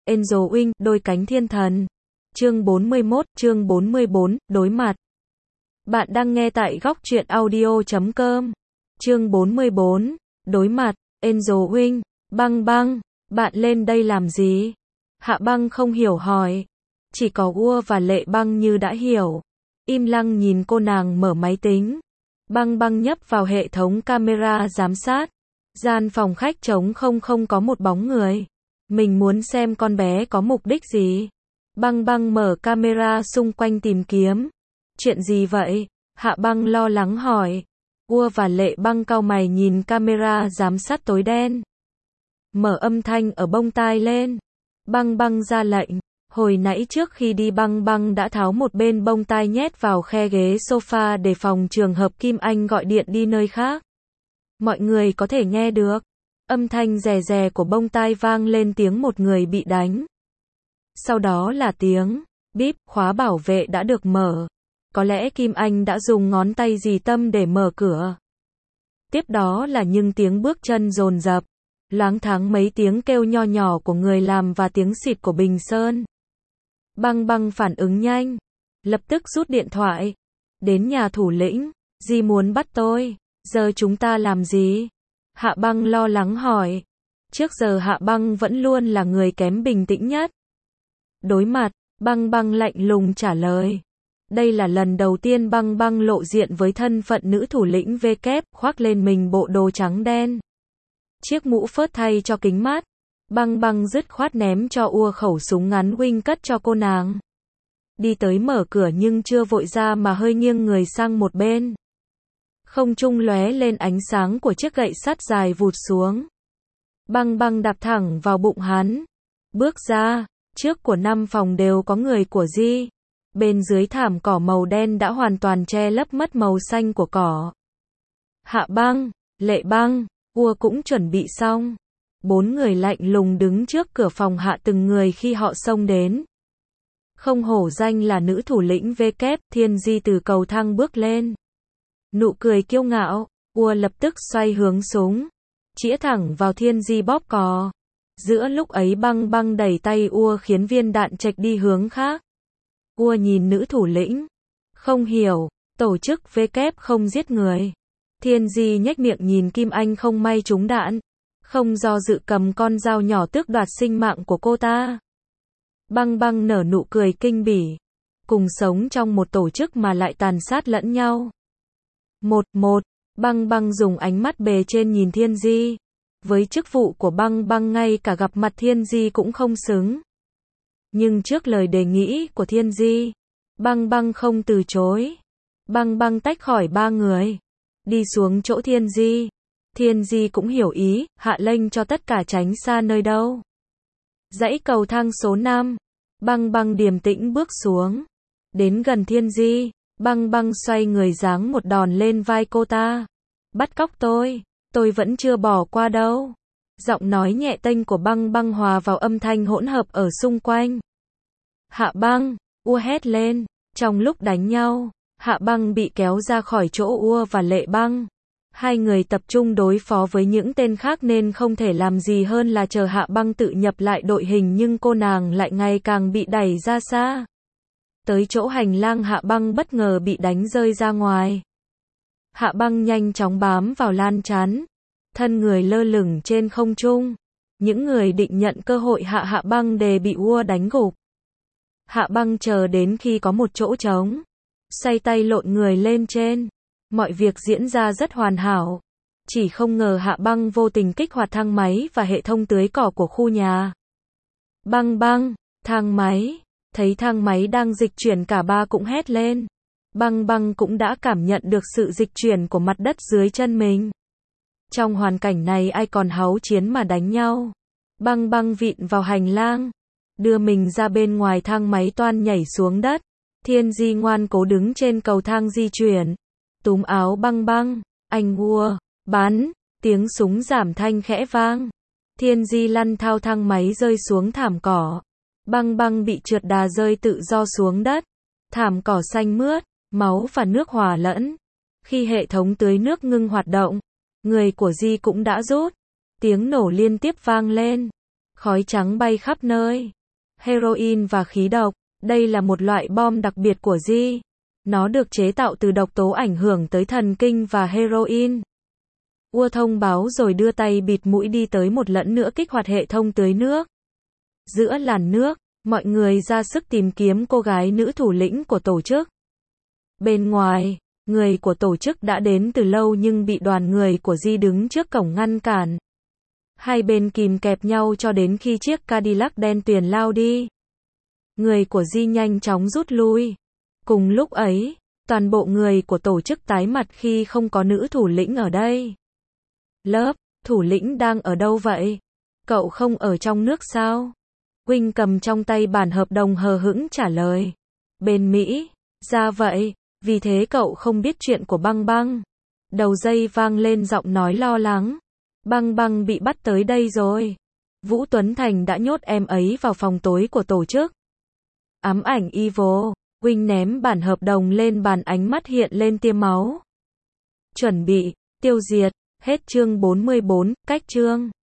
Angel Wing, đôi cánh thiên thần. Chương 41, chương 44, đối mặt. Bạn đang nghe tại góc truyện audio.com. Chương 44, đối mặt. Angel Wing, Băng Băng, bạn lên đây làm gì? Hạ Băng không hiểu hỏi. Chỉ có Ua và Lệ Băng như đã hiểu. Im lặng nhìn cô nàng mở máy tính. Băng Băng nhấp vào hệ thống camera giám sát. Gian phòng khách trống không có một bóng người. Mình muốn xem con bé có mục đích gì. Băng Băng mở camera xung quanh tìm kiếm. Chuyện gì vậy? Hạ Băng lo lắng hỏi. Ua và Lệ Băng cau mày nhìn camera giám sát tối đen. Mở âm thanh ở bông tai lên. Băng Băng ra lệnh. Hồi nãy trước khi đi Băng Băng đã tháo một bên bông tai nhét vào khe ghế sofa để phòng trường hợp Kim Anh gọi điện đi nơi khác. Mọi người có thể nghe được. Âm thanh rè rè của bông tai vang lên tiếng một người bị đánh. Sau đó là tiếng bíp, khóa bảo vệ đã được mở. Có lẽ Kim Anh đã dùng ngón tay dì tâm để mở cửa. Tiếp đó là những tiếng bước chân dồn dập, loáng thoáng mấy tiếng kêu nho nhỏ của người làm và tiếng xịt của bình sơn. Băng Băng phản ứng nhanh, lập tức rút điện thoại. Đến nhà thủ lĩnh, dì muốn bắt tôi, giờ chúng ta làm gì? Hạ Băng lo lắng hỏi. Trước giờ Hạ Băng vẫn luôn là người kém bình tĩnh nhất. Đối mặt, Băng Băng lạnh lùng trả lời. Đây là lần đầu tiên Băng Băng lộ diện với thân phận nữ thủ lĩnh V-kép, khoác lên mình bộ đồ trắng đen. Chiếc mũ phớt thay cho kính mát. Băng Băng dứt khoát ném cho Ua khẩu súng ngắn Wing cất cho cô nàng. Đi tới mở cửa nhưng chưa vội ra mà hơi nghiêng người sang một bên. Không trung lóe lên ánh sáng của chiếc gậy sắt dài vụt xuống. Băng Băng đạp thẳng vào bụng hắn. Bước ra, trước của 5 phòng đều có người của Di. Bên dưới thảm cỏ màu đen đã hoàn toàn che lấp mất màu xanh của cỏ. Hạ Băng, Lệ Băng, Ua cũng chuẩn bị xong. 4 người lạnh lùng đứng trước cửa phòng hạ từng người khi họ xông đến. Không hổ danh là nữ thủ lĩnh V-kép, Thiên Di từ cầu thang bước lên. Nụ cười kiêu ngạo, Ua lập tức xoay hướng súng, chĩa thẳng vào Thiên Di bóp cò. Giữa lúc ấy Băng Băng đẩy tay Ua khiến viên đạn chệch đi hướng khác. Ua nhìn nữ thủ lĩnh, không hiểu, tổ chức V-kép không giết người. Thiên Di nhếch miệng nhìn Kim Anh không may trúng đạn, không do dự cầm con dao nhỏ tước đoạt sinh mạng của cô ta. Băng Băng nở nụ cười kinh bỉ, cùng sống trong một tổ chức mà lại tàn sát lẫn nhau. Một, Băng Băng dùng ánh mắt bề trên nhìn Thiên Di. Với chức vụ của Băng Băng ngay cả gặp mặt Thiên Di cũng không xứng. Nhưng trước lời đề nghị của Thiên Di, Băng Băng không từ chối. Băng Băng tách khỏi 3 người, đi xuống chỗ Thiên Di. Thiên Di cũng hiểu ý, hạ lệnh cho tất cả tránh xa nơi đâu. Dãy cầu thang số 5, Băng Băng điềm tĩnh bước xuống. Đến gần Thiên Di, Băng Băng xoay người giáng một đòn lên vai cô ta. Bắt cóc tôi vẫn chưa bỏ qua đâu. Giọng nói nhẹ tênh của Băng Băng hòa vào âm thanh hỗn hợp ở xung quanh. Hạ Băng, Ua hét lên. Trong lúc đánh nhau, Hạ Băng bị kéo ra khỏi chỗ Ua và Lệ Băng. Hai người tập trung đối phó với những tên khác nên không thể làm gì hơn là chờ Hạ Băng tự nhập lại đội hình, nhưng cô nàng lại ngày càng bị đẩy ra xa. Tới chỗ hành lang Hạ Băng bất ngờ bị đánh rơi ra ngoài. Hạ Băng nhanh chóng bám vào lan chắn, thân người lơ lửng trên không trung. Những người định nhận cơ hội Hạ Băng đều bị Ua đánh gục. Hạ Băng chờ đến khi có một chỗ trống, xoay tay lộn người lên trên. Mọi việc diễn ra rất hoàn hảo. Chỉ không ngờ Hạ Băng vô tình kích hoạt thang máy và hệ thống tưới cỏ của khu nhà. Băng Băng, thang máy. Thấy thang máy đang dịch chuyển cả ba cũng hét lên. Băng Băng cũng đã cảm nhận được sự dịch chuyển của mặt đất dưới chân mình. Trong hoàn cảnh này ai còn háu chiến mà đánh nhau. Băng Băng vịn vào hành lang, đưa mình ra bên ngoài thang máy toan nhảy xuống đất. Thiên Di ngoan cố đứng trên cầu thang di chuyển, túm áo Băng Băng. Anh Ua, bắn, tiếng súng giảm thanh khẽ vang. Thiên Di lăn thao thang máy rơi xuống thảm cỏ. Băng Băng bị trượt đà rơi tự do xuống đất. Thảm cỏ xanh mướt, máu và nước hòa lẫn. Khi hệ thống tưới nước ngưng hoạt động, người của Di cũng đã rút. Tiếng nổ liên tiếp vang lên. khói trắng bay khắp nơi. Heroin và khí độc, đây là một loại bom đặc biệt của Di. Nó được chế tạo từ độc tố ảnh hưởng tới thần kinh và heroin. Ua thông báo rồi đưa tay bịt mũi đi tới một lần nữa kích hoạt hệ thống tưới nước. Giữa làn nước, mọi người ra sức tìm kiếm cô gái nữ thủ lĩnh của tổ chức. Bên ngoài, người của tổ chức đã đến từ lâu nhưng bị đoàn người của Di đứng trước cổng ngăn cản. Hai bên kìm kẹp nhau cho đến khi chiếc Cadillac đen tuyền lao đi. Người của Di nhanh chóng rút lui. Cùng lúc ấy, toàn bộ người của tổ chức tái mặt khi không có nữ thủ lĩnh ở đây. Lớp, thủ lĩnh đang ở đâu vậy? Cậu không ở trong nước sao? Wing cầm trong tay bản hợp đồng hờ hững trả lời. Bên Mỹ, ra vậy, vì thế cậu không biết chuyện của Băng Băng. Đầu dây vang lên giọng nói lo lắng. Băng Băng bị bắt tới đây rồi. Vũ Tuấn Thành đã nhốt em ấy vào phòng tối của tổ chức. Ám ảnh Evil. Wing ném bản hợp đồng lên bàn, ánh mắt hiện lên tia máu. Chuẩn bị, tiêu diệt, hết chương 44, cách chương.